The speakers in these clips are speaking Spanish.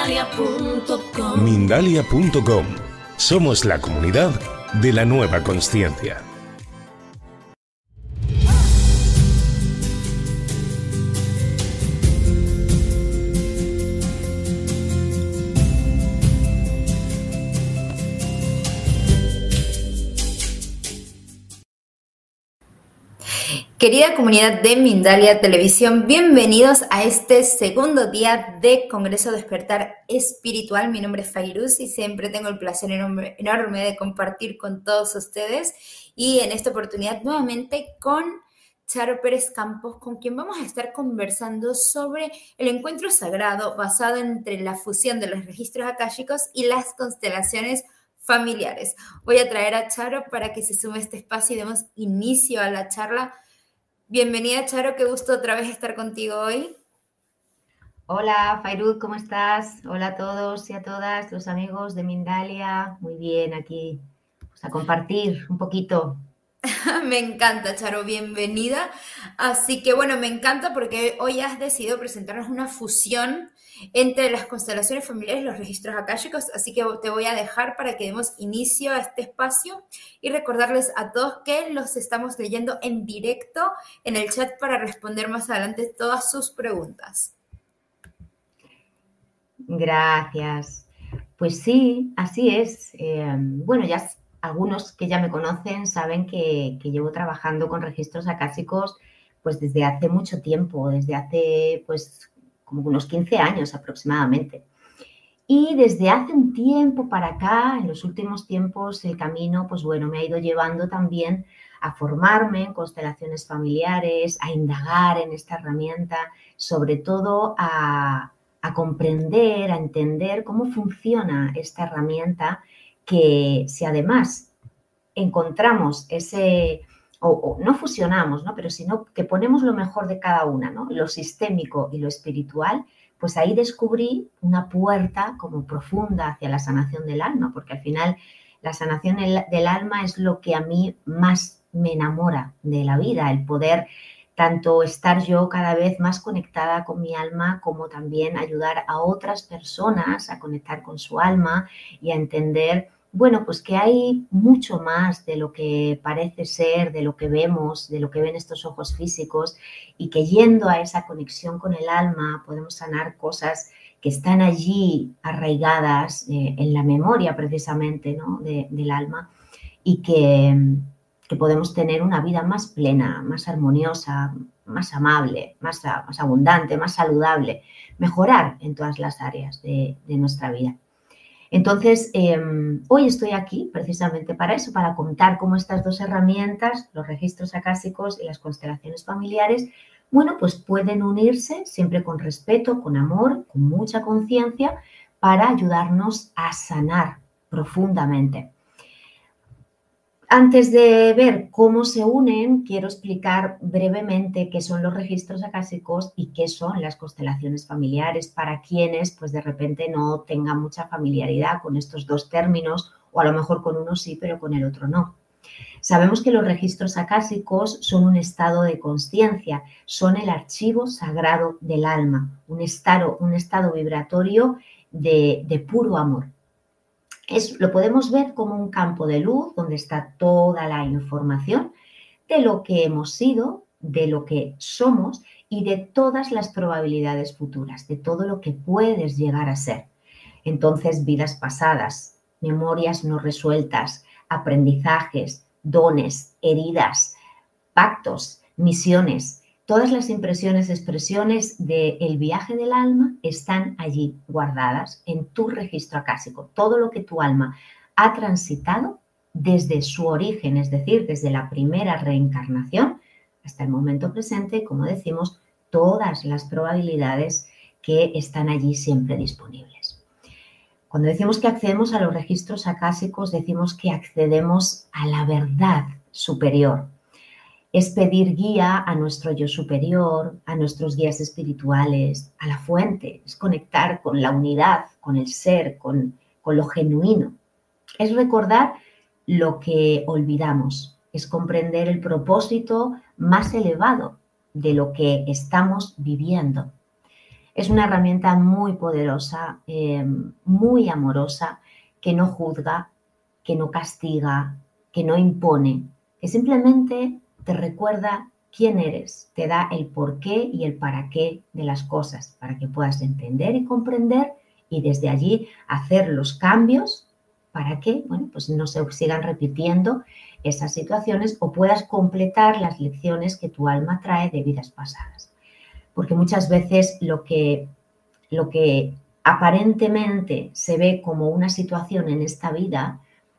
Mindalia.com. Mindalia.com. Somos la comunidad de la nueva consciencia. Querida comunidad de Mindalia Televisión, bienvenidos a este segundo día de Congreso Despertar Espiritual. Mi nombre es Fairuz y siempre tengo el placer enorme de compartir con todos ustedes. Y en esta oportunidad nuevamente con Charo Pérez Campos, con quien vamos a estar conversando sobre el encuentro sagrado basado entre la fusión de los registros akáshicos y las constelaciones familiares. Voy a traer a Charo para que se sume a este espacio y demos inicio a la charla. Bienvenida, Charo, qué gusto otra vez estar contigo hoy. Hola, Fairuz, ¿cómo estás? Hola a todos y a todas los amigos de Mindalia. Muy bien, aquí pues, a compartir un poquito. Me encanta, Charo, bienvenida. Así que bueno, me encanta porque hoy has decidido presentarnos una fusión entre las constelaciones familiares y los registros akáshicos, así que te voy a dejar para que demos inicio a este espacio y recordarles a todos que los estamos leyendo en directo en el chat para responder más adelante todas sus preguntas. Gracias. Pues sí, así es. Bueno, ya algunos que ya me conocen saben que llevo trabajando con registros akáshicos pues desde hace mucho tiempo, desde hace pues como unos 15 años aproximadamente. Y desde hace un tiempo para acá, en los últimos tiempos, el camino, pues bueno, me ha ido llevando también a formarme en constelaciones familiares, a indagar en esta herramienta, sobre todo a comprender, a entender cómo funciona esta herramienta, que si además encontramos ese, o no fusionamos, ¿no? Pero sino que ponemos lo mejor de cada una, ¿no? Lo sistémico y lo espiritual, pues ahí descubrí una puerta como profunda hacia la sanación del alma, porque al final la sanación del alma es lo que a mí más me enamora de la vida, el poder tanto estar yo cada vez más conectada con mi alma, como también ayudar a otras personas a conectar con su alma y a entender, bueno, pues que hay mucho más de lo que parece ser, de lo que vemos, de lo que ven estos ojos físicos, y que yendo a esa conexión con el alma podemos sanar cosas que están allí arraigadas en la memoria precisamente, ¿no? del alma, y que podemos tener una vida más plena, más armoniosa, más amable, más abundante, más saludable, mejorar en todas las áreas de nuestra vida. Entonces, hoy estoy aquí precisamente para eso, para contar cómo estas dos herramientas, los registros akáshicos y las constelaciones familiares, bueno, pues pueden unirse siempre con respeto, con amor, con mucha conciencia, para ayudarnos a sanar profundamente. Antes de ver cómo se unen, quiero explicar brevemente qué son los registros akáshicos y qué son las constelaciones familiares para quienes pues de repente no tengan mucha familiaridad con estos dos términos, o a lo mejor con uno sí, pero con el otro no. Sabemos que los registros akáshicos son un estado de consciencia, son el archivo sagrado del alma, un estado vibratorio de puro amor. Lo podemos ver como un campo de luz donde está toda la información de lo que hemos sido, de lo que somos y de todas las probabilidades futuras, de todo lo que puedes llegar a ser. Entonces, vidas pasadas, memorias no resueltas, aprendizajes, dones, heridas, pactos, misiones, todas las impresiones, expresiones del viaje del alma están allí guardadas en tu registro akáshico. Todo lo que tu alma ha transitado desde su origen, es decir, desde la primera reencarnación hasta el momento presente, como decimos, todas las probabilidades que están allí siempre disponibles. Cuando decimos que accedemos a los registros akáshicos, decimos que accedemos a la verdad superior. Es pedir guía a nuestro yo superior, a nuestros guías espirituales, a la fuente. Es conectar con la unidad, con el ser, con lo genuino. Es recordar lo que olvidamos. Es comprender el propósito más elevado de lo que estamos viviendo. Es una herramienta muy poderosa, muy amorosa, que no juzga, que no castiga, que no impone, que simplemente te recuerda quién eres, te da el porqué y el para qué de las cosas, para que puedas entender y comprender y desde allí hacer los cambios para que, bueno, pues no se sigan repitiendo esas situaciones o puedas completar las lecciones que tu alma trae de vidas pasadas. Porque muchas veces lo que aparentemente se ve como una situación en esta vida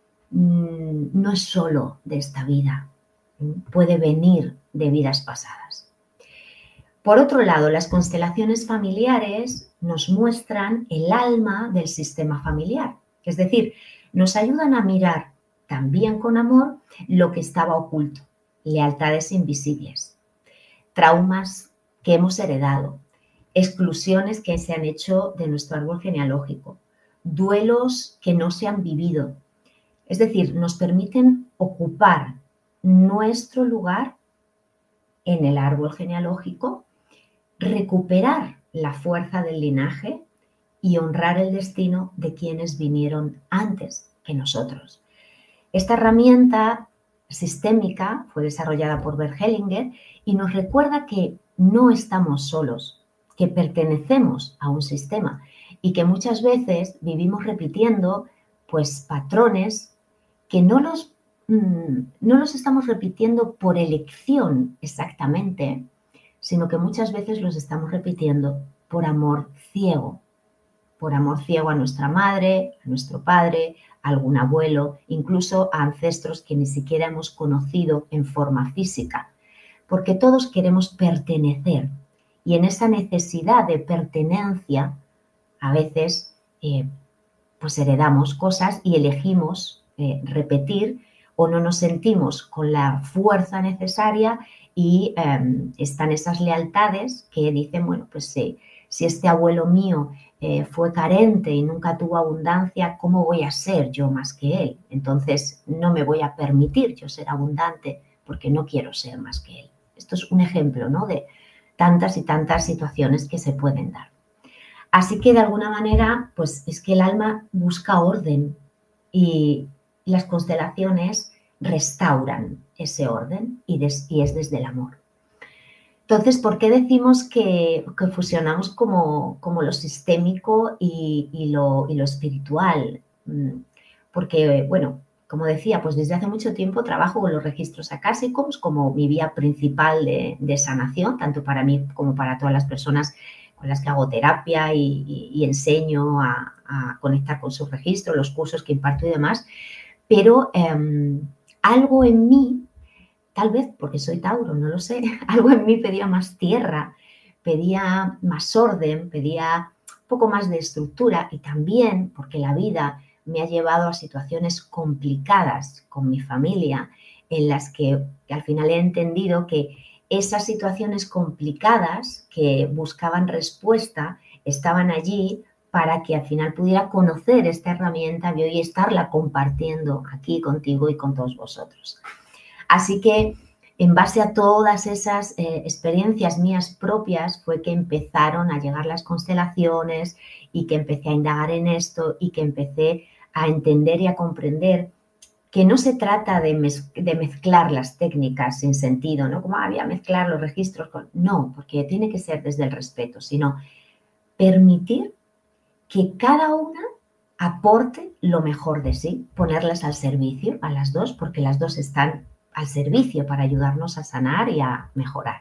no es solo de esta vida, puede venir de vidas pasadas. Por otro lado, las constelaciones familiares nos muestran el alma del sistema familiar, es decir, nos ayudan a mirar también con amor lo que estaba oculto, lealtades invisibles, traumas que hemos heredado, exclusiones que se han hecho de nuestro árbol genealógico, duelos que no se han vivido. Es decir, nos permiten ocupar nuestro lugar en el árbol genealógico, recuperar la fuerza del linaje y honrar el destino de quienes vinieron antes que nosotros. Esta herramienta sistémica fue desarrollada por Bert Hellinger y nos recuerda que no estamos solos, que pertenecemos a un sistema y que muchas veces vivimos repitiendo pues patrones que no los estamos repitiendo por elección exactamente, sino que muchas veces los estamos repitiendo por amor ciego a nuestra madre, a nuestro padre, a algún abuelo, incluso a ancestros que ni siquiera hemos conocido en forma física, porque todos queremos pertenecer y en esa necesidad de pertenencia a veces pues heredamos cosas y elegimos repetir o no nos sentimos con la fuerza necesaria y están esas lealtades que dicen, bueno, pues si este abuelo mío fue carente y nunca tuvo abundancia, ¿cómo voy a ser yo más que él? Entonces no me voy a permitir yo ser abundante porque no quiero ser más que él. Esto es un ejemplo, ¿no?, de tantas y tantas situaciones que se pueden dar. Así que de alguna manera, pues es que el alma busca orden y las constelaciones restauran ese orden y es desde el amor. Entonces, ¿por qué decimos que fusionamos como lo sistémico y lo espiritual? Porque, bueno, como decía, pues desde hace mucho tiempo trabajo con los registros acásicos como mi vía principal de sanación, tanto para mí como para todas las personas con las que hago terapia y enseño a conectar con sus registros, los cursos que imparto y demás. Pero algo en mí, tal vez porque soy Tauro, no lo sé, algo en mí pedía más tierra, pedía más orden, pedía un poco más de estructura y también porque la vida me ha llevado a situaciones complicadas con mi familia en las que al final he entendido que esas situaciones complicadas que buscaban respuesta estaban allí para que al final pudiera conocer esta herramienta y hoy estarla compartiendo aquí contigo y con todos vosotros. Así que en base a todas esas experiencias mías propias fue que empezaron a llegar las constelaciones y que empecé a indagar en esto y que empecé a entender y a comprender que no se trata de mezclar las técnicas sin sentido, ¿no? Como había mezclar los registros con... No, porque tiene que ser desde el respeto, sino permitir que cada una aporte lo mejor de sí, ponerlas al servicio a las dos, porque las dos están al servicio para ayudarnos a sanar y a mejorar.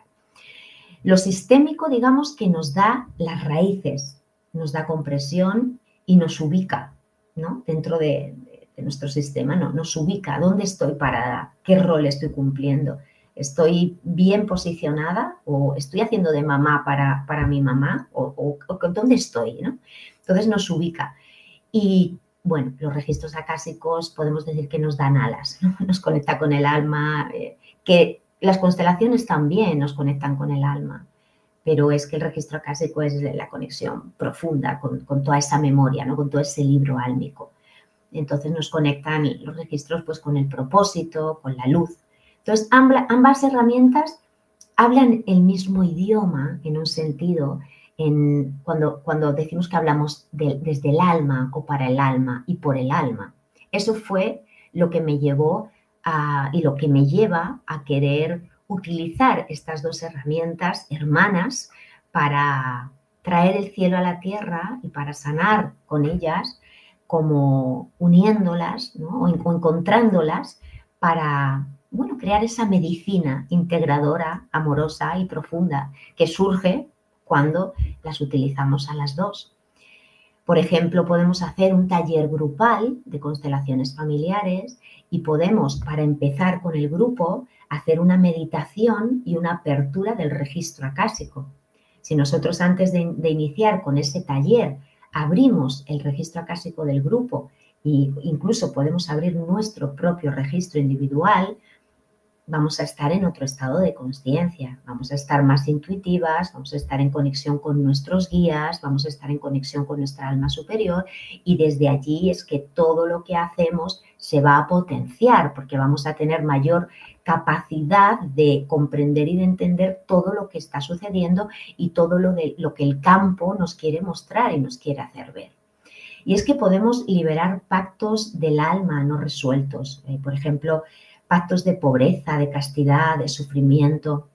Lo sistémico, digamos, que nos da las raíces, nos da compresión y nos ubica, ¿no?, dentro de nuestro sistema, ¿no?, nos ubica. ¿Dónde estoy parada? ¿Qué rol estoy cumpliendo? ¿Estoy bien posicionada o estoy haciendo de mamá para mi mamá? ¿O dónde estoy, ¿no? Entonces nos ubica. Y bueno, los registros acásicos podemos decir que nos dan alas, ¿no? Nos conecta con el alma, que las constelaciones también nos conectan con el alma, pero es que el registro acásico es la conexión profunda con toda esa memoria, ¿no?, con todo ese libro álmico. Entonces nos conectan los registros pues con el propósito, con la luz. Entonces ambas herramientas hablan el mismo idioma en un sentido cuando decimos que hablamos desde el alma o para el alma y por el alma. Eso fue lo que me llevó y lo que me lleva a querer utilizar estas dos herramientas hermanas para traer el cielo a la tierra y para sanar con ellas, como uniéndolas, ¿no? o encontrándolas para, bueno, crear esa medicina integradora, amorosa y profunda que surge cuando las utilizamos a las dos. Por ejemplo, podemos hacer un taller grupal de constelaciones familiares y podemos, para empezar con el grupo, hacer una meditación y una apertura del registro acásico. Si nosotros antes de iniciar con ese taller abrimos el registro acásico del grupo e incluso podemos abrir nuestro propio registro individual, vamos a estar en otro estado de consciencia, vamos a estar más intuitivas, vamos a estar en conexión con nuestros guías, vamos a estar en conexión con nuestra alma superior y desde allí es que todo lo que hacemos se va a potenciar porque vamos a tener mayor capacidad de comprender y de entender todo lo que está sucediendo y todo lo que el campo nos quiere mostrar y nos quiere hacer ver. Y es que podemos liberar pactos del alma no resueltos, por ejemplo, pactos de pobreza, de castidad, de sufrimiento,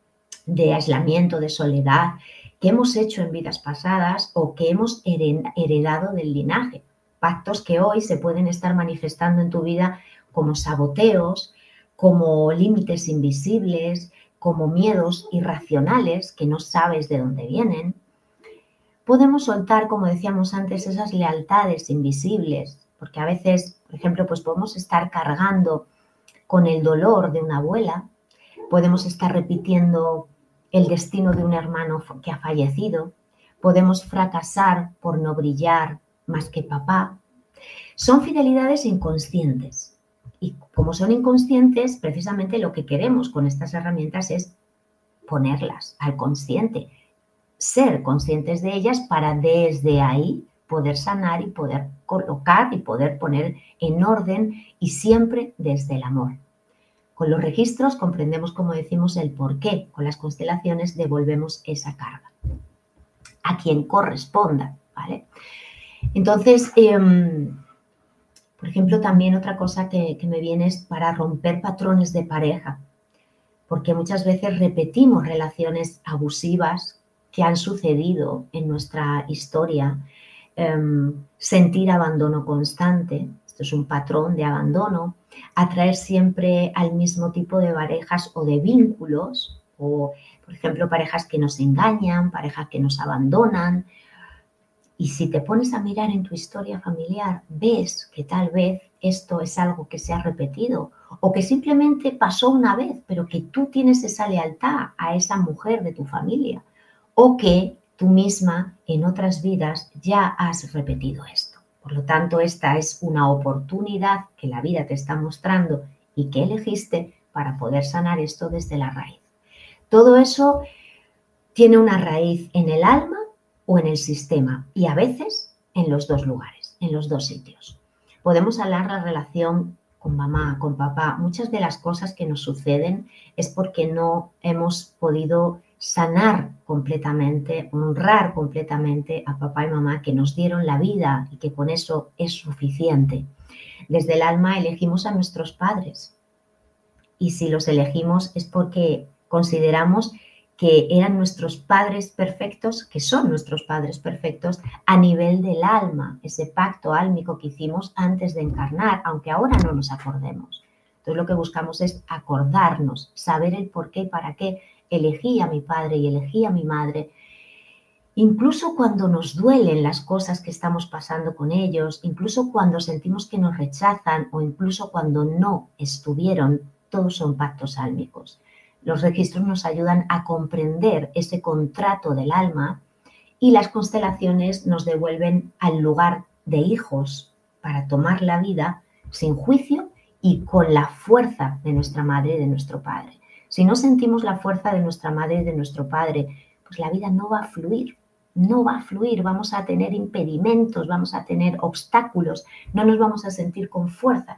de aislamiento, de soledad, que hemos hecho en vidas pasadas o que hemos heredado del linaje. Pactos que hoy se pueden estar manifestando en tu vida como saboteos, como límites invisibles, como miedos irracionales que no sabes de dónde vienen. Podemos soltar, como decíamos antes, esas lealtades invisibles, porque a veces, por ejemplo, pues podemos estar cargando con el dolor de una abuela, podemos estar repitiendo el destino de un hermano que ha fallecido, podemos fracasar por no brillar más que papá. Son fidelidades inconscientes y como son inconscientes, precisamente lo que queremos con estas herramientas es ponerlas al consciente, ser conscientes de ellas para desde ahí poder sanar y poder colocar y poder poner en orden y siempre desde el amor. Con los registros comprendemos, como decimos, el porqué. Con las constelaciones devolvemos esa carga a quien corresponda, ¿vale? Entonces, por ejemplo, también otra cosa que me viene es para romper patrones de pareja, porque muchas veces repetimos relaciones abusivas que han sucedido en nuestra historia, sentir abandono constante, esto es un patrón de abandono, atraer siempre al mismo tipo de parejas o de vínculos, o por ejemplo parejas que nos engañan, parejas que nos abandonan. Y si te pones a mirar en tu historia familiar, ves que tal vez esto es algo que se ha repetido o que simplemente pasó una vez, pero que tú tienes esa lealtad a esa mujer de tu familia o que tú misma en otras vidas ya has repetido esto. Por lo tanto, esta es una oportunidad que la vida te está mostrando y que elegiste para poder sanar esto desde la raíz. Todo eso tiene una raíz en el alma o en el sistema y a veces en los dos lugares, en los dos sitios. Podemos hablar la relación con mamá, con papá. Muchas de las cosas que nos suceden es porque no hemos podido sanar completamente, honrar completamente a papá y mamá que nos dieron la vida y que con eso es suficiente. Desde el alma elegimos a nuestros padres y si los elegimos es porque consideramos que eran nuestros padres perfectos, que son nuestros padres perfectos a nivel del alma, ese pacto álmico que hicimos antes de encarnar, aunque ahora no nos acordemos. Entonces lo que buscamos es acordarnos, saber el por qué y para qué elegí a mi padre y elegí a mi madre. Incluso cuando nos duelen las cosas que estamos pasando con ellos, incluso cuando sentimos que nos rechazan o incluso cuando no estuvieron, todos son pactos álmicos. Los registros nos ayudan a comprender ese contrato del alma y las constelaciones nos devuelven al lugar de hijos para tomar la vida sin juicio y con la fuerza de nuestra madre y de nuestro padre. Si no sentimos la fuerza de nuestra madre y de nuestro padre, pues la vida no va a fluir, no va a fluir, vamos a tener impedimentos, vamos a tener obstáculos, no nos vamos a sentir con fuerza.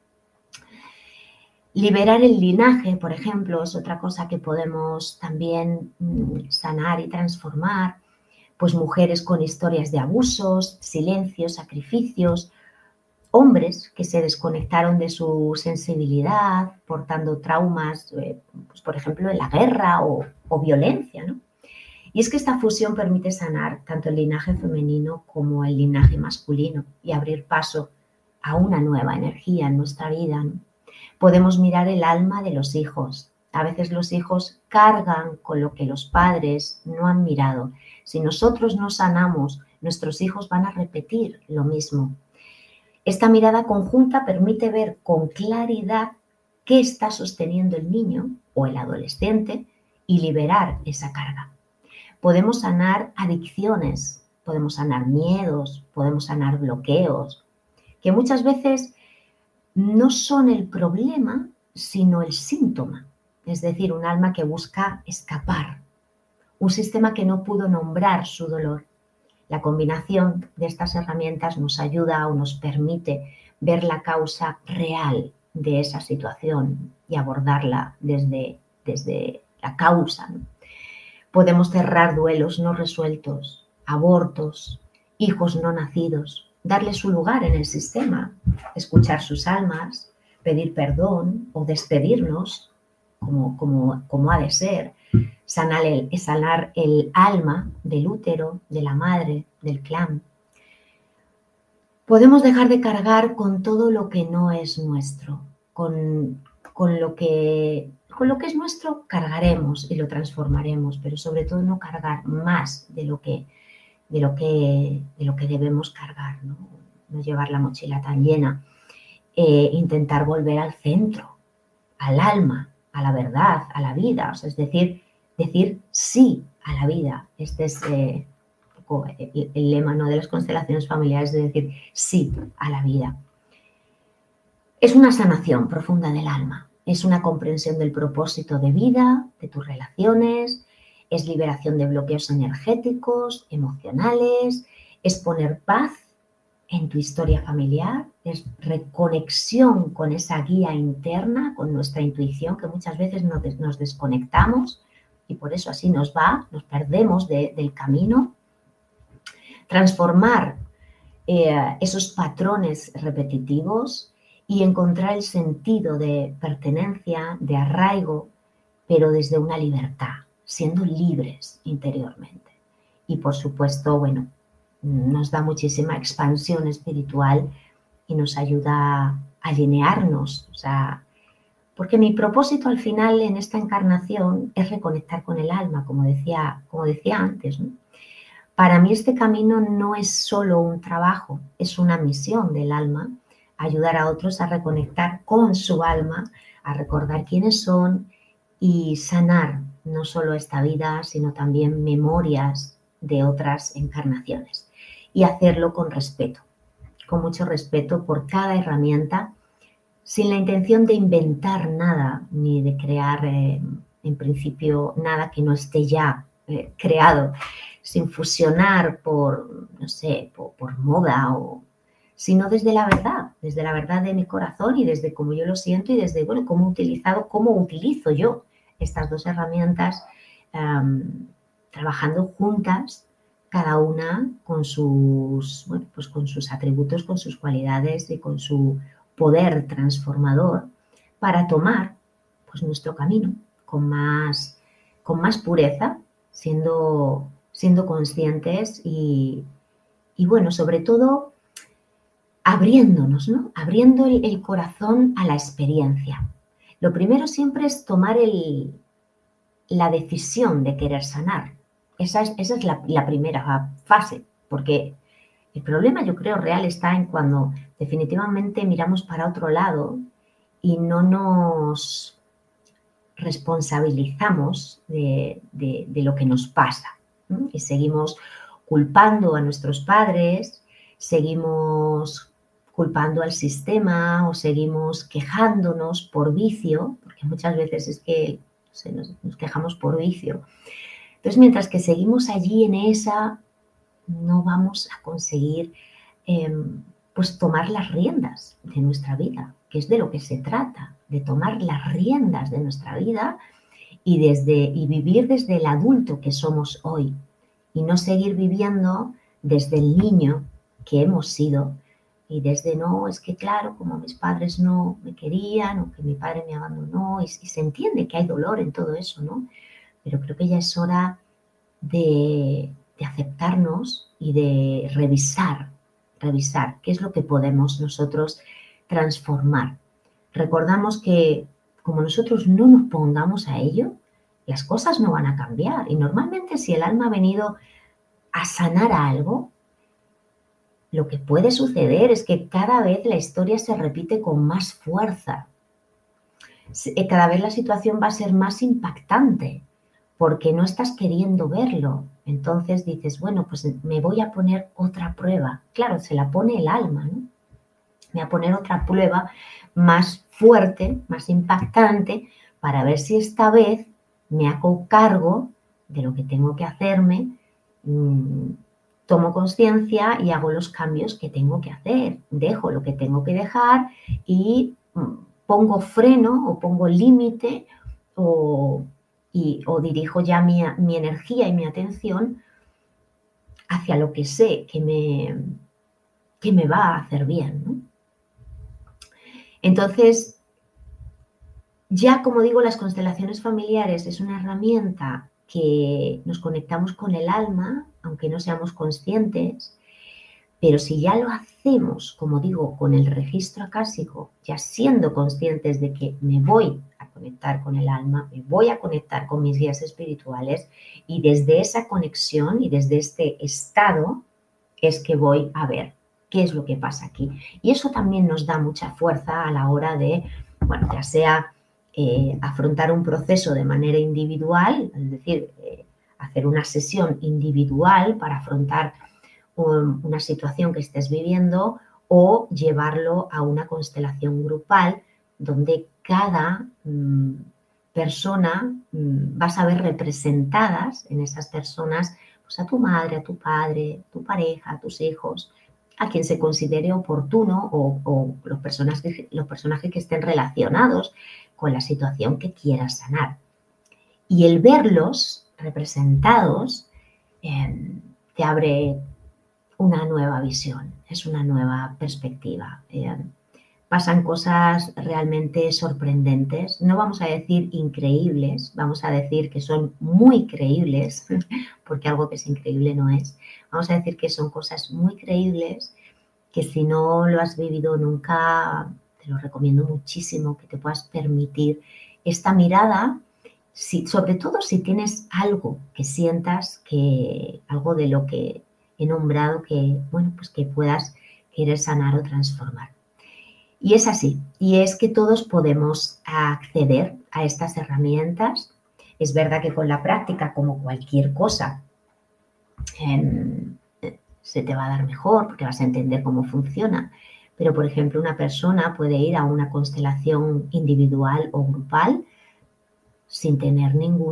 Liberar el linaje, por ejemplo, es otra cosa que podemos también sanar y transformar. pues mujeres con historias de abusos, silencios, sacrificios, hombres que se desconectaron de su sensibilidad, portando traumas, pues por ejemplo, en la guerra o violencia, ¿no? Y es que esta fusión permite sanar tanto el linaje femenino como el linaje masculino y abrir paso a una nueva energía en nuestra vida, ¿no? Podemos mirar el alma de los hijos. A veces los hijos cargan con lo que los padres no han mirado. Si nosotros no sanamos, nuestros hijos van a repetir lo mismo. Esta mirada conjunta permite ver con claridad qué está sosteniendo el niño o el adolescente y liberar esa carga. Podemos sanar adicciones, podemos sanar miedos, podemos sanar bloqueos, que muchas veces no son el problema, sino el síntoma. Es decir, un alma que busca escapar, un sistema que no pudo nombrar su dolor. La combinación de estas herramientas nos ayuda o nos permite ver la causa real de esa situación y abordarla desde la causa, ¿no? Podemos cerrar duelos no resueltos, abortos, hijos no nacidos, darle su lugar en el sistema, escuchar sus almas, pedir perdón o despedirnos como ha de ser, sanar el alma del útero, de la madre, del clan. Podemos dejar de cargar con todo lo que no es nuestro, con lo que es nuestro cargaremos y lo transformaremos, pero sobre todo no cargar más de lo que debemos cargar, ¿no? No llevar la mochila tan llena, intentar volver al centro, al alma, a la verdad, a la vida, o sea, es decir sí a la vida. Este es el lema, ¿no?, de las constelaciones familiares, de decir sí a la vida. Es una sanación profunda del alma, es una comprensión del propósito de vida, de tus relaciones, es liberación de bloqueos energéticos, emocionales, es poner paz en tu historia familiar, es reconexión con esa guía interna, con nuestra intuición, que muchas veces nos desconectamos y por eso así nos perdemos del camino. Transformar esos patrones repetitivos y encontrar el sentido de pertenencia, de arraigo, pero desde una libertad, siendo libres interiormente. Y por supuesto, bueno, nos da muchísima expansión espiritual y nos ayuda a alinearnos, o sea, porque mi propósito al final en esta encarnación es reconectar con el alma, como decía antes, ¿no? Para mí este camino no es solo un trabajo, es una misión del alma, ayudar a otros a reconectar con su alma, a recordar quiénes son y sanar no solo esta vida, sino también memorias de otras encarnaciones. Y hacerlo con respeto, con mucho respeto por cada herramienta, sin la intención de inventar nada, ni de crear en principio nada que no esté ya creado, sin fusionar por moda, sino desde la verdad de mi corazón y desde cómo yo lo siento y desde cómo utilizo yo estas dos herramientas, trabajando juntas, cada una con sus atributos, con sus cualidades y con su poder transformador para tomar pues nuestro camino con más pureza, siendo conscientes y bueno, sobre todo abriéndonos, ¿no? Abriendo el corazón a la experiencia. Lo primero siempre es tomar la decisión de querer sanar. Esa es la primera fase, porque el problema, yo creo, real está en cuando definitivamente miramos para otro lado y no nos responsabilizamos de lo que nos pasa, ¿no? Y seguimos culpando a nuestros padres, seguimos culpando al sistema o seguimos quejándonos por vicio, porque muchas veces es que nos quejamos por vicio. Entonces, mientras que seguimos allí en esa, no vamos a conseguir pues tomar las riendas de nuestra vida, que es de lo que se trata, de tomar las riendas de nuestra vida y vivir desde el adulto que somos hoy y no seguir viviendo desde el niño que hemos sido y desde no, es que claro, como mis padres no me querían o que mi padre me abandonó y se entiende que hay dolor en todo eso, ¿no? Pero creo que ya es hora de aceptarnos y de revisar qué es lo que podemos nosotros transformar. Recordamos que como nosotros no nos pongamos a ello, las cosas no van a cambiar. Y normalmente si el alma ha venido a sanar algo, lo que puede suceder es que cada vez la historia se repite con más fuerza. Cada vez la situación va a ser más impactante porque no estás queriendo verlo. Entonces dices, bueno, pues me voy a poner otra prueba. Claro, se la pone el alma, ¿no? Me voy a poner otra prueba más fuerte, más impactante, para ver si esta vez me hago cargo de lo que tengo que hacerme, tomo conciencia y hago los cambios que tengo que hacer, dejo lo que tengo que dejar y pongo freno o pongo límite o dirijo ya mi energía y mi atención hacia lo que sé que me va a hacer bien, ¿no? Entonces, ya como digo, las constelaciones familiares es una herramienta que nos conectamos con el alma, aunque no seamos conscientes, pero si ya lo hacemos, como digo, con el registro acásico, ya siendo conscientes de que me voy a conectar con el alma, me voy a conectar con mis guías espirituales y desde esa conexión y desde este estado es que voy a ver qué es lo que pasa aquí. Y eso también nos da mucha fuerza a la hora de, bueno, ya sea afrontar un proceso de manera individual, es decir, hacer una sesión individual para afrontar una situación que estés viviendo o llevarlo a una constelación grupal donde cada persona vas a ver representadas en esas personas pues a tu madre, a tu padre, tu pareja, a tus hijos, a quien se considere oportuno o los personajes que estén relacionados con la situación que quieras sanar. Y el verlos representados te abre una nueva visión, es una nueva perspectiva. Pasan cosas realmente sorprendentes, no vamos a decir increíbles, vamos a decir que son muy creíbles, porque algo que es increíble no es. Vamos a decir que son cosas muy creíbles, que si no lo has vivido nunca, te lo recomiendo muchísimo, que te puedas permitir esta mirada, sobre todo si tienes algo que sientas, algo de lo que he nombrado que, bueno, pues que puedas querer sanar o transformar. Y es así, y es que todos podemos acceder a estas herramientas. Es verdad que con la práctica, como cualquier cosa, se te va a dar mejor porque vas a entender cómo funciona. Pero, por ejemplo, una persona puede ir a una constelación individual o grupal sin tener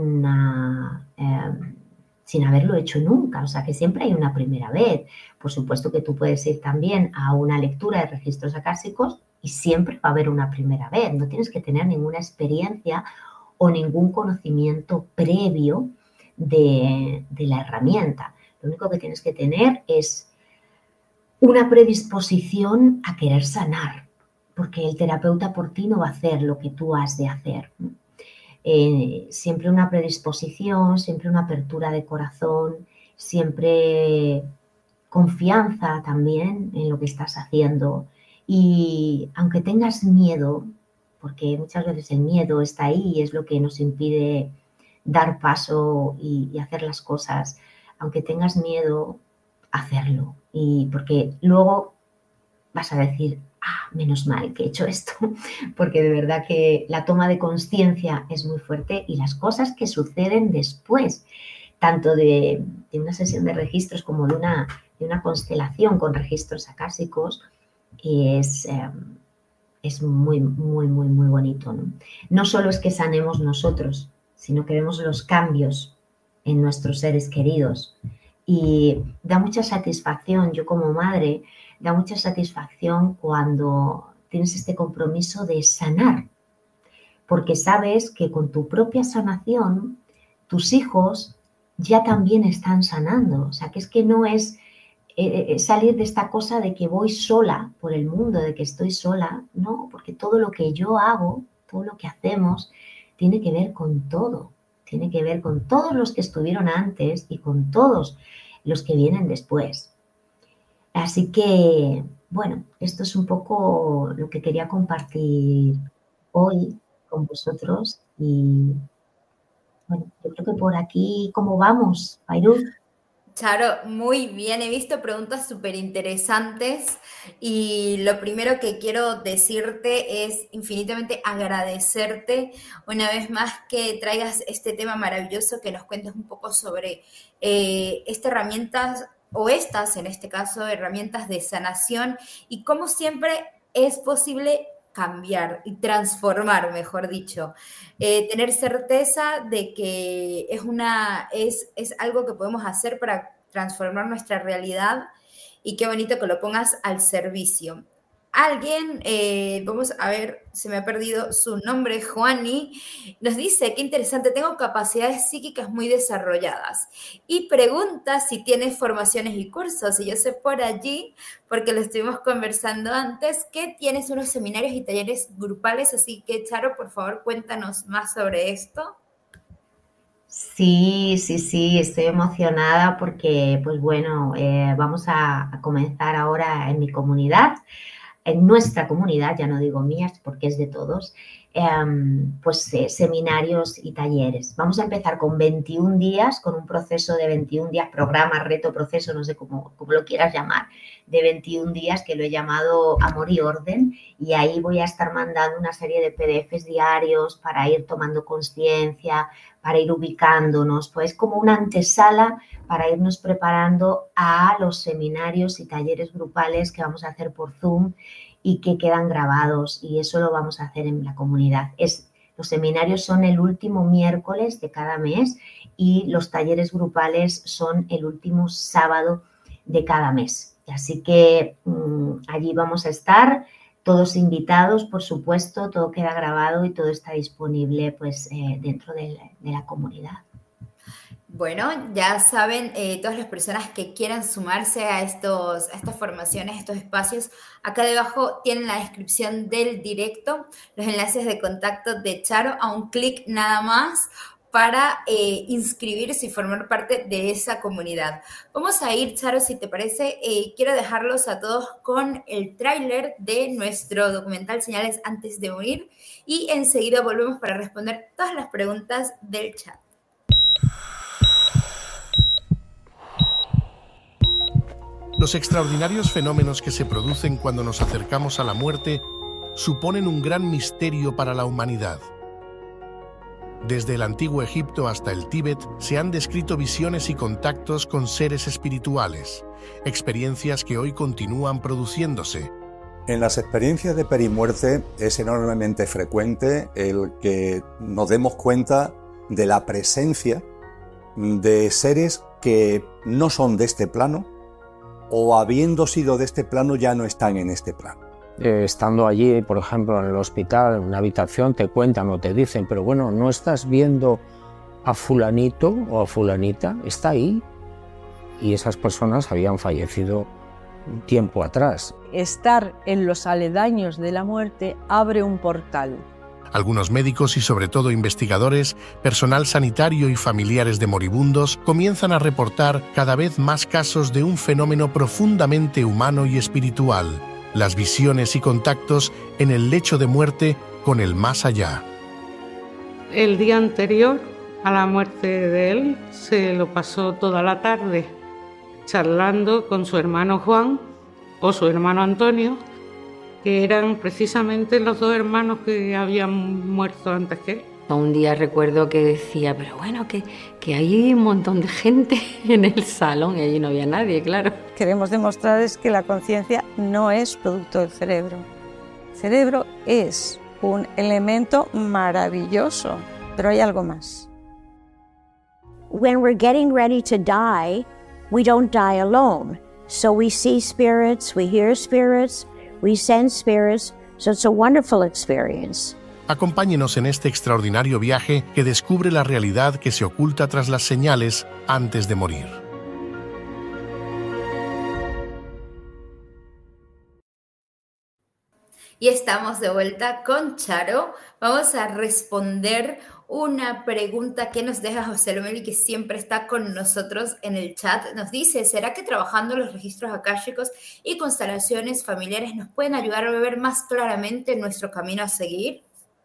sin haberlo hecho nunca, o sea que siempre hay una primera vez. Por supuesto que tú puedes ir también a una lectura de registros acásicos y siempre va a haber una primera vez, no tienes que tener ninguna experiencia o ningún conocimiento previo de la herramienta. Lo único que tienes que tener es una predisposición a querer sanar, porque el terapeuta por ti no va a hacer lo que tú has de hacer. Siempre una predisposición, siempre una apertura de corazón, siempre confianza también en lo que estás haciendo. Y aunque tengas miedo, porque muchas veces el miedo está ahí y es lo que nos impide dar paso y hacer las cosas, aunque tengas miedo, hacerlo. Y porque luego vas a decir, menos mal que he hecho esto, porque de verdad que la toma de conciencia es muy fuerte y las cosas que suceden después, tanto de una sesión de registros como de una constelación con registros acásicos, es muy, muy, muy, muy bonito, ¿no? No solo es que sanemos nosotros, sino que vemos los cambios en nuestros seres queridos y da mucha satisfacción. Yo como madre, da mucha satisfacción cuando tienes este compromiso de sanar, porque sabes que con tu propia sanación tus hijos ya también están sanando. O sea, que es que no es salir de esta cosa de que voy sola por el mundo, de que estoy sola, no, porque todo lo que yo hago, todo lo que hacemos, tiene que ver con todo, tiene que ver con todos los que estuvieron antes y con todos los que vienen después. Así que, bueno, esto es un poco lo que quería compartir hoy con vosotros y, bueno, yo creo que por aquí, ¿cómo vamos, Fairuz? Charo, muy bien, he visto preguntas súper interesantes y lo primero que quiero decirte es infinitamente agradecerte una vez más que traigas este tema maravilloso, que nos cuentes un poco sobre estas herramientas, o estas en este caso, herramientas de sanación y cómo siempre es posible cambiar y transformar, mejor dicho. Tener certeza de que es algo que podemos hacer para transformar nuestra realidad y qué bonito que lo pongas al servicio. Alguien, vamos a ver, se me ha perdido su nombre, Juani, nos dice, qué interesante, tengo capacidades psíquicas muy desarrolladas y pregunta si tienes formaciones y cursos. Y yo sé por allí, porque lo estuvimos conversando antes, que tienes unos seminarios y talleres grupales, así que Charo, por favor, cuéntanos más sobre esto. Sí, estoy emocionada porque, pues bueno, vamos a comenzar ahora en mi comunidad, en nuestra comunidad, ya no digo mías porque es de todos, pues seminarios y talleres. Vamos a empezar con 21 días, con un proceso de 21 días, programa, reto, proceso, no sé cómo lo quieras llamar, de 21 días que lo he llamado Amor y Orden, y ahí voy a estar mandando una serie de PDFs diarios para ir tomando conciencia, para ir ubicándonos, pues como una antesala para irnos preparando a los seminarios y talleres grupales que vamos a hacer por Zoom y que quedan grabados, y eso lo vamos a hacer en la comunidad. Los seminarios son el último miércoles de cada mes y los talleres grupales son el último sábado de cada mes. Así que allí vamos a estar, todos invitados, por supuesto, todo queda grabado y todo está disponible pues, dentro de la comunidad. Bueno, ya saben, todas las personas que quieran sumarse a estas formaciones, a estos espacios, acá debajo tienen la descripción del directo, los enlaces de contacto de Charo, a un clic nada más para inscribirse y formar parte de esa comunidad. Vamos a ir, Charo, si te parece, quiero dejarlos a todos con el tráiler de nuestro documental Señales antes de morir y enseguida volvemos para responder todas las preguntas del chat. Los extraordinarios fenómenos que se producen cuando nos acercamos a la muerte suponen un gran misterio para la humanidad. Desde el antiguo Egipto hasta el Tíbet se han descrito visiones y contactos con seres espirituales, experiencias que hoy continúan produciéndose. En las experiencias de perimuerte es enormemente frecuente el que nos demos cuenta de la presencia de seres que no son de este plano, o habiendo sido de este plano ya no están en este plano. Estando allí, por ejemplo, en el hospital, en una habitación, te cuentan o te dicen, pero bueno, ¿no estás viendo a fulanito o a fulanita? Está ahí. Y esas personas habían fallecido un tiempo atrás. Estar en los aledaños de la muerte abre un portal. Algunos médicos y sobre todo investigadores, personal sanitario y familiares de moribundos comienzan a reportar cada vez más casos de un fenómeno profundamente humano y espiritual, las visiones y contactos en el lecho de muerte con el más allá. El día anterior a la muerte de él se lo pasó toda la tarde charlando con su hermano Juan o su hermano Antonio, que eran precisamente los dos hermanos que habían muerto antes que él. Un día recuerdo que decía, pero bueno, que hay un montón de gente en el salón y allí no había nadie, claro. Queremos demostrar es que la conciencia no es producto del cerebro. El cerebro es un elemento maravilloso, pero hay algo más. When we're getting ready to die, we don't die alone. So we see spirits, we hear spirits, we sense spirits, so it's a wonderful experience. Acompáñenos en este extraordinario viaje que descubre la realidad que se oculta tras las señales antes de morir. Y estamos de vuelta con Charo. Vamos a responder una pregunta que nos deja José Lomeli, que siempre está con nosotros en el chat. Nos dice, ¿será que trabajando los registros akáshicos y constelaciones familiares nos pueden ayudar a ver más claramente nuestro camino a seguir?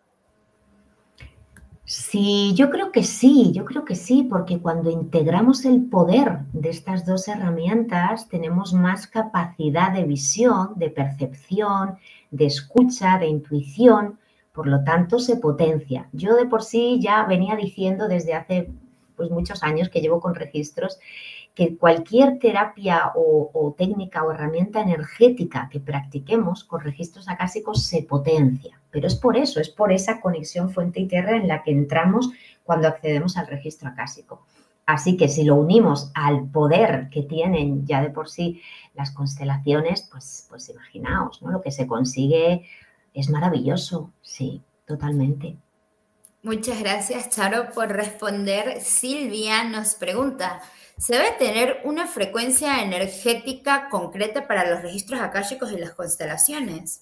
Sí, yo creo que sí, porque cuando integramos el poder de estas dos herramientas, tenemos más capacidad de visión, de percepción, de escucha, de intuición, por lo tanto se potencia. Yo de por sí ya venía diciendo desde hace pues, muchos años que llevo con registros que cualquier terapia o técnica o herramienta energética que practiquemos con registros acásicos se potencia. Pero es por eso, es por esa conexión fuente y tierra en la que entramos cuando accedemos al registro acásico. Así que si lo unimos al poder que tienen ya de por sí las constelaciones, pues imaginaos, ¿no? Lo que se consigue es maravilloso, sí, totalmente. Muchas gracias, Charo, por responder. Silvia nos pregunta, ¿se debe tener una frecuencia energética concreta para los registros akáshicos y las constelaciones?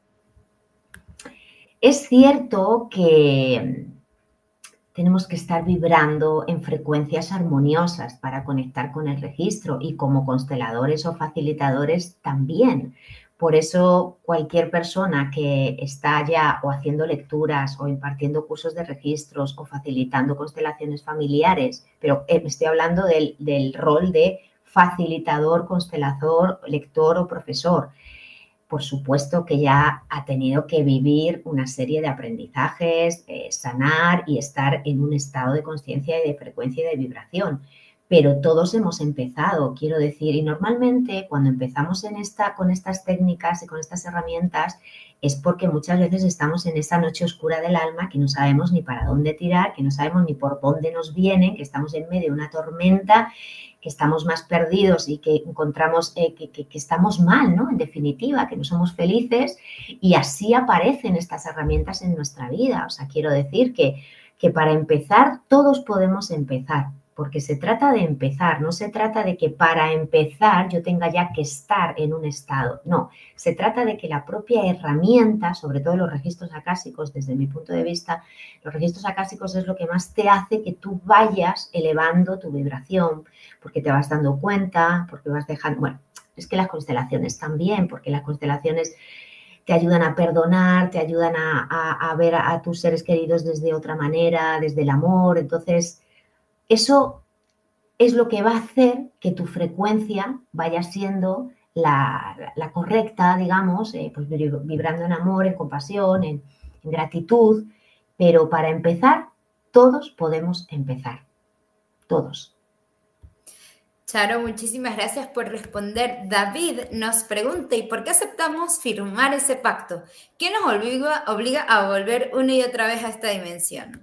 Es cierto que tenemos que estar vibrando en frecuencias armoniosas para conectar con el registro y como consteladores o facilitadores también. Por eso cualquier persona que está ya o haciendo lecturas o impartiendo cursos de registros o facilitando constelaciones familiares, pero estoy hablando del rol de facilitador, constelador, lector o profesor, por supuesto que ya ha tenido que vivir una serie de aprendizajes, sanar y estar en un estado de conciencia y de frecuencia y de vibración. Pero todos hemos empezado, quiero decir, y normalmente cuando empezamos con estas técnicas y con estas herramientas es porque muchas veces estamos en esa noche oscura del alma que no sabemos ni para dónde tirar, que no sabemos ni por dónde nos vienen, que estamos en medio de una tormenta, que estamos más perdidos y que encontramos que estamos mal, ¿no? En definitiva, que no somos felices y así aparecen estas herramientas en nuestra vida. O sea, quiero decir que para empezar todos podemos empezar. Porque se trata de empezar, no se trata de que para empezar yo tenga ya que estar en un estado. No, se trata de que la propia herramienta, sobre todo los registros acásicos, desde mi punto de vista, los registros acásicos es lo que más te hace que tú vayas elevando tu vibración, porque te vas dando cuenta, porque vas dejando... Bueno, es que las constelaciones también, porque las constelaciones te ayudan a perdonar, te ayudan a ver a tus seres queridos desde otra manera, desde el amor, entonces... Eso es lo que va a hacer que tu frecuencia vaya siendo la correcta, digamos, pues vibrando en amor, en compasión, en gratitud. Pero para empezar, todos podemos empezar. Todos. Charo, muchísimas gracias por responder. David nos pregunta, ¿y por qué aceptamos firmar ese pacto? ¿Qué nos obliga a volver una y otra vez a esta dimensión?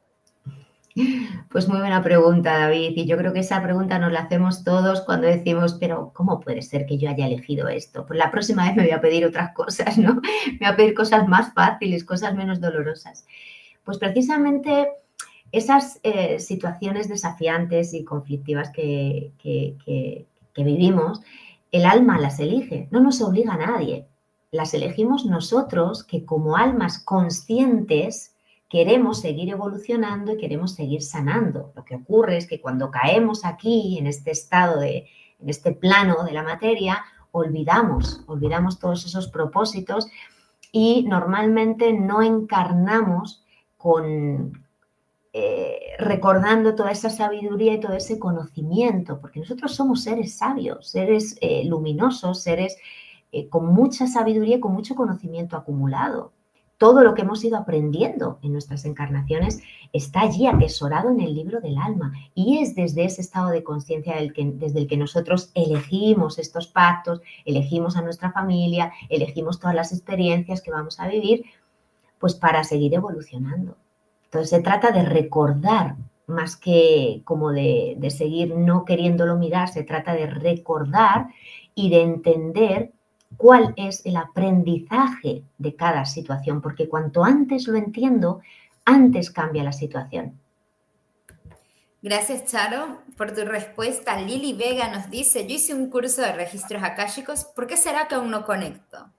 Pues muy buena pregunta, David, y yo creo que esa pregunta nos la hacemos todos cuando decimos, pero ¿cómo puede ser que yo haya elegido esto? Pues la próxima vez me voy a pedir otras cosas, ¿no? Me voy a pedir cosas más fáciles, cosas menos dolorosas. Pues precisamente esas situaciones desafiantes y conflictivas que vivimos, el alma las elige, no nos obliga a nadie, las elegimos nosotros que como almas conscientes queremos seguir evolucionando y queremos seguir sanando. Lo que ocurre es que cuando caemos aquí, en este estado, en este plano de la materia, olvidamos todos esos propósitos y normalmente no encarnamos recordando toda esa sabiduría y todo ese conocimiento, porque nosotros somos seres sabios, seres luminosos, seres con mucha sabiduría y con mucho conocimiento acumulado. Todo lo que hemos ido aprendiendo en nuestras encarnaciones está allí atesorado en el libro del alma y es desde ese estado de conciencia desde el que nosotros elegimos estos pactos, elegimos a nuestra familia, elegimos todas las experiencias que vamos a vivir, pues para seguir evolucionando. Entonces se trata de recordar más que como de seguir no queriéndolo mirar, se trata de recordar y de entender cuál es el aprendizaje de cada situación, porque cuanto antes lo entiendo, antes cambia la situación. Gracias, Charo, por tu respuesta. Lili Vega nos dice, yo hice un curso de registros akáshicos, ¿por qué será que aún no conecto?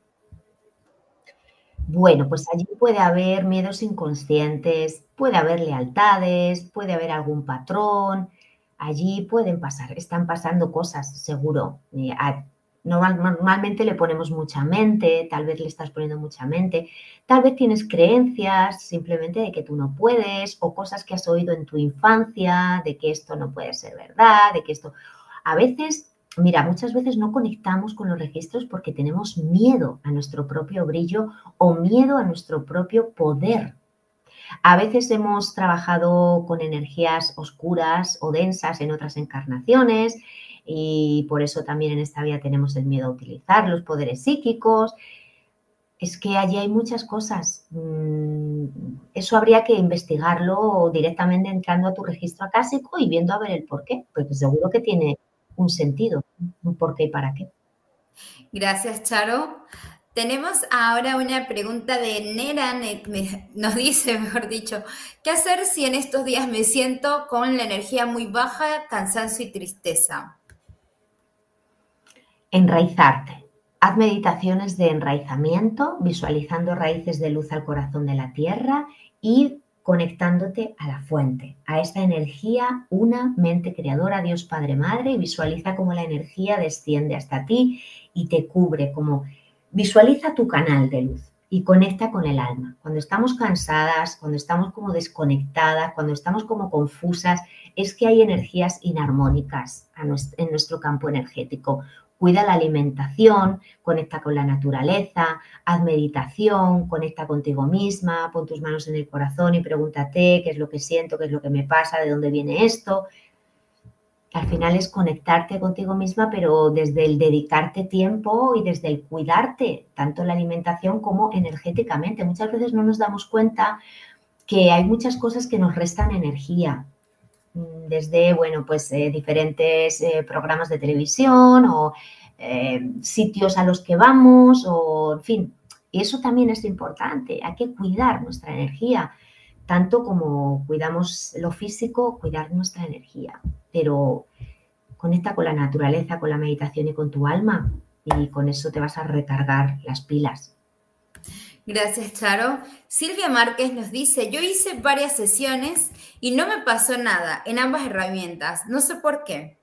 Bueno, pues allí puede haber miedos inconscientes, puede haber lealtades, puede haber algún patrón, allí están pasando cosas, seguro. Normalmente le ponemos mucha mente, tal vez le estás poniendo mucha mente, tal vez tienes creencias simplemente de que tú no puedes o cosas que has oído en tu infancia, de que esto no puede ser verdad, de que esto... A veces, mira, muchas veces no conectamos con los registros porque tenemos miedo a nuestro propio brillo o miedo a nuestro propio poder. A veces hemos trabajado con energías oscuras o densas en otras encarnaciones y por eso también en esta vida tenemos el miedo a utilizar los poderes psíquicos. Es que allí hay muchas cosas. Eso habría que investigarlo directamente entrando a tu registro acásico y viendo a ver el por qué, porque seguro que tiene un sentido, un por qué y para qué. Gracias, Charo. Tenemos ahora una pregunta de Nera, nos dice, mejor dicho, ¿qué hacer si en estos días me siento con la energía muy baja, cansancio y tristeza? Enraizarte. Haz meditaciones de enraizamiento, visualizando raíces de luz al corazón de la tierra y conectándote a la fuente, a esta energía, una mente creadora, Dios Padre Madre, y visualiza cómo la energía desciende hasta ti y te cubre, visualiza tu canal de luz y conecta con el alma. Cuando estamos cansadas, cuando estamos como desconectadas, cuando estamos como confusas, es que hay energías inarmónicas en nuestro campo energético. Cuida la alimentación, conecta con la naturaleza, haz meditación, conecta contigo misma, pon tus manos en el corazón y pregúntate qué es lo que siento, qué es lo que me pasa, de dónde viene esto. Al final es conectarte contigo misma, pero desde el dedicarte tiempo y desde el cuidarte, tanto la alimentación como energéticamente. Muchas veces no nos damos cuenta que hay muchas cosas que nos restan energía. Desde, diferentes programas de televisión o sitios a los que vamos o, en fin, y eso también es importante. Hay que cuidar nuestra energía, tanto como cuidamos lo físico, cuidar nuestra energía. Pero conecta con la naturaleza, con la meditación y con tu alma y con eso te vas a recargar las pilas. Gracias, Charo. Silvia Márquez nos dice, yo hice varias sesiones y no me pasó nada en ambas herramientas. No sé por qué.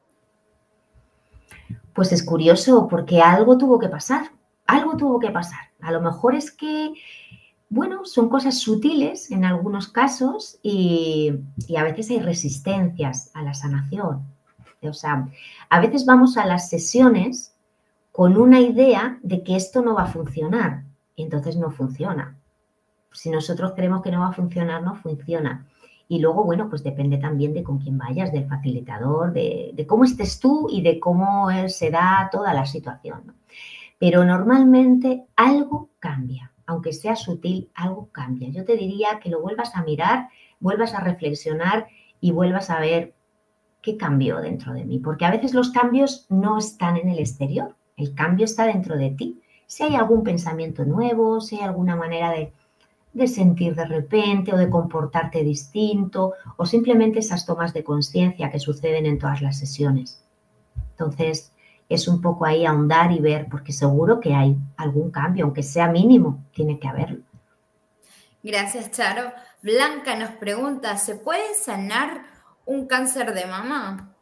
Pues es curioso porque algo tuvo que pasar. Algo tuvo que pasar. A lo mejor es que, son cosas sutiles en algunos casos y a veces hay resistencias a la sanación. O sea, a veces vamos a las sesiones con una idea de que esto no va a funcionar. Y entonces no funciona. Si nosotros creemos que no va a funcionar, no funciona. Y luego, pues depende también de con quién vayas, del facilitador, de cómo estés tú y de cómo se da toda la situación, ¿no? Pero normalmente algo cambia. Aunque sea sutil, algo cambia. Yo te diría que lo vuelvas a mirar, vuelvas a reflexionar y vuelvas a ver qué cambió dentro de mí. Porque a veces los cambios no están en el exterior. El cambio está dentro de ti. Si hay algún pensamiento nuevo, si hay alguna manera de sentir de repente o de comportarte distinto o simplemente esas tomas de conciencia que suceden en todas las sesiones. Entonces, es un poco ahí ahondar y ver, porque seguro que hay algún cambio, aunque sea mínimo, tiene que haberlo. Gracias, Charo. Blanca nos pregunta, ¿se puede sanar un cáncer de mama?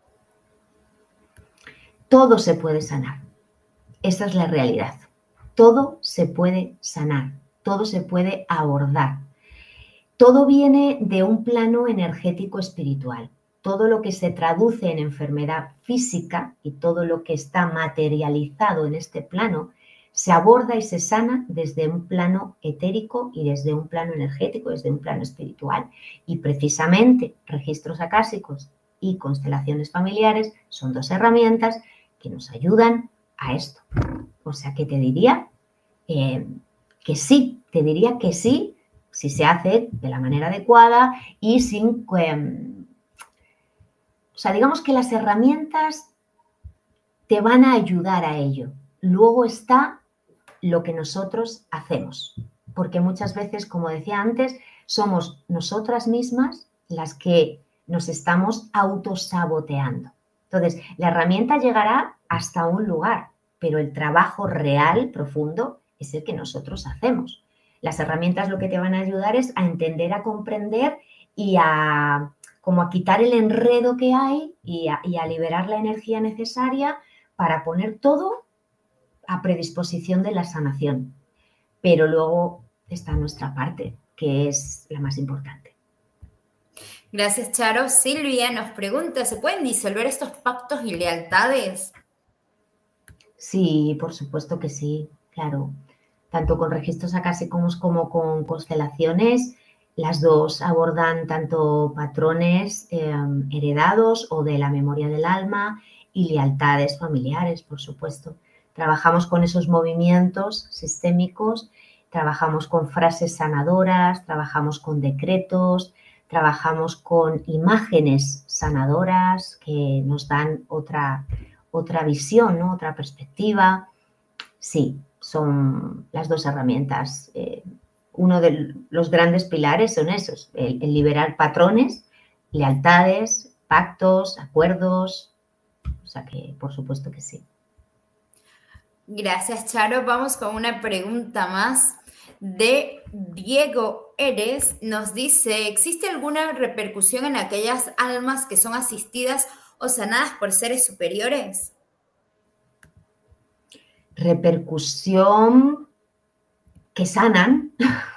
Todo se puede sanar. Esa es la realidad. Todo se puede sanar, todo se puede abordar. Todo viene de un plano energético espiritual. Todo lo que se traduce en enfermedad física y todo lo que está materializado en este plano se aborda y se sana desde un plano etérico y desde un plano energético, desde un plano espiritual. Y precisamente registros acásicos y constelaciones familiares son dos herramientas que nos ayudan a esto. O sea que te diría que sí, si se hace de la manera adecuada y sin... digamos que las herramientas te van a ayudar a ello, luego está lo que nosotros hacemos, porque muchas veces, como decía antes, somos nosotras mismas las que nos estamos autosaboteando. Entonces, la herramienta llegará hasta un lugar, pero el trabajo real, profundo, es el que nosotros hacemos. Las herramientas lo que te van a ayudar es a entender, a comprender y a quitar el enredo que hay y a liberar la energía necesaria para poner todo a predisposición de la sanación. Pero luego está nuestra parte, que es la más importante. Gracias, Charo. Silvia nos pregunta, ¿se pueden disolver estos pactos y lealtades? Sí, por supuesto que sí, claro. Tanto con registros acásicos como con constelaciones, las dos abordan tanto patrones heredados o de la memoria del alma y lealtades familiares, por supuesto. Trabajamos con esos movimientos sistémicos, trabajamos con frases sanadoras, trabajamos con decretos, trabajamos con imágenes sanadoras que nos dan otra visión, ¿no? Otra perspectiva. Sí, son las dos herramientas. Uno de los grandes pilares son esos, el liberar patrones, lealtades, pactos, acuerdos. O sea que, por supuesto que sí. Gracias, Charo. Vamos con una pregunta más de Diego Eres. Nos dice, ¿existe alguna repercusión en aquellas almas que son asistidas o sanadas por seres superiores? Repercusión que sanan.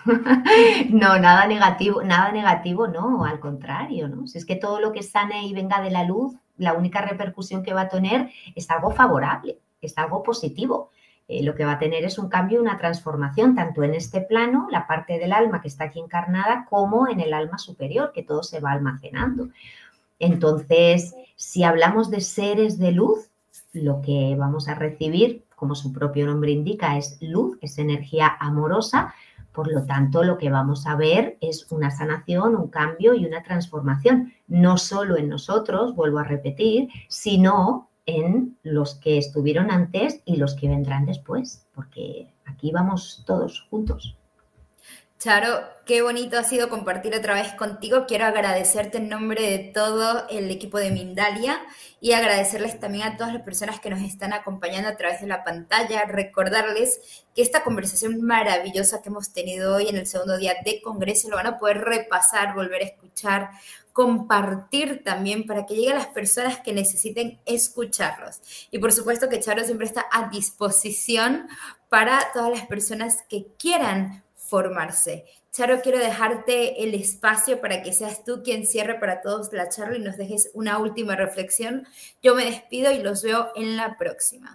No, nada negativo, no, al contrario, ¿no? Si es que todo lo que sane y venga de la luz, la única repercusión que va a tener es algo favorable, es algo positivo. Lo que va a tener es un cambio, una transformación, tanto en este plano, la parte del alma que está aquí encarnada, como en el alma superior, que todo se va almacenando. Entonces, si hablamos de seres de luz, lo que vamos a recibir, como su propio nombre indica, es luz, es energía amorosa. Por lo tanto, lo que vamos a ver es una sanación, un cambio y una transformación, no solo en nosotros, vuelvo a repetir, sino en los que estuvieron antes y los que vendrán después, porque aquí vamos todos juntos. Charo, qué bonito ha sido compartir otra vez contigo. Quiero agradecerte en nombre de todo el equipo de Mindalia y agradecerles también a todas las personas que nos están acompañando a través de la pantalla. Recordarles que esta conversación maravillosa que hemos tenido hoy en el segundo día de Congreso lo van a poder repasar, volver a escuchar, compartir también para que llegue a las personas que necesiten escucharlos. Y por supuesto que Charo siempre está a disposición para todas las personas que quieran formarse. Charo, quiero dejarte el espacio para que seas tú quien cierre para todos la charla y nos dejes una última reflexión. Yo me despido y los veo en la próxima.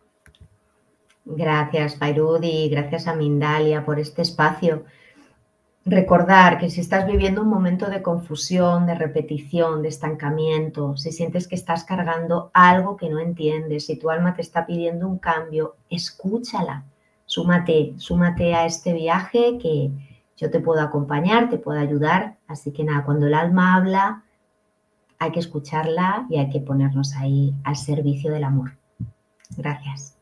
Gracias, Fairuz, y gracias a Mindalia por este espacio. Recordar que si estás viviendo un momento de confusión, de repetición, de estancamiento, si sientes que estás cargando algo que no entiendes, si tu alma te está pidiendo un cambio, escúchala. Súmate a este viaje que yo te puedo acompañar, te puedo ayudar. Así que nada, cuando el alma habla, hay que escucharla y hay que ponernos ahí al servicio del amor. Gracias.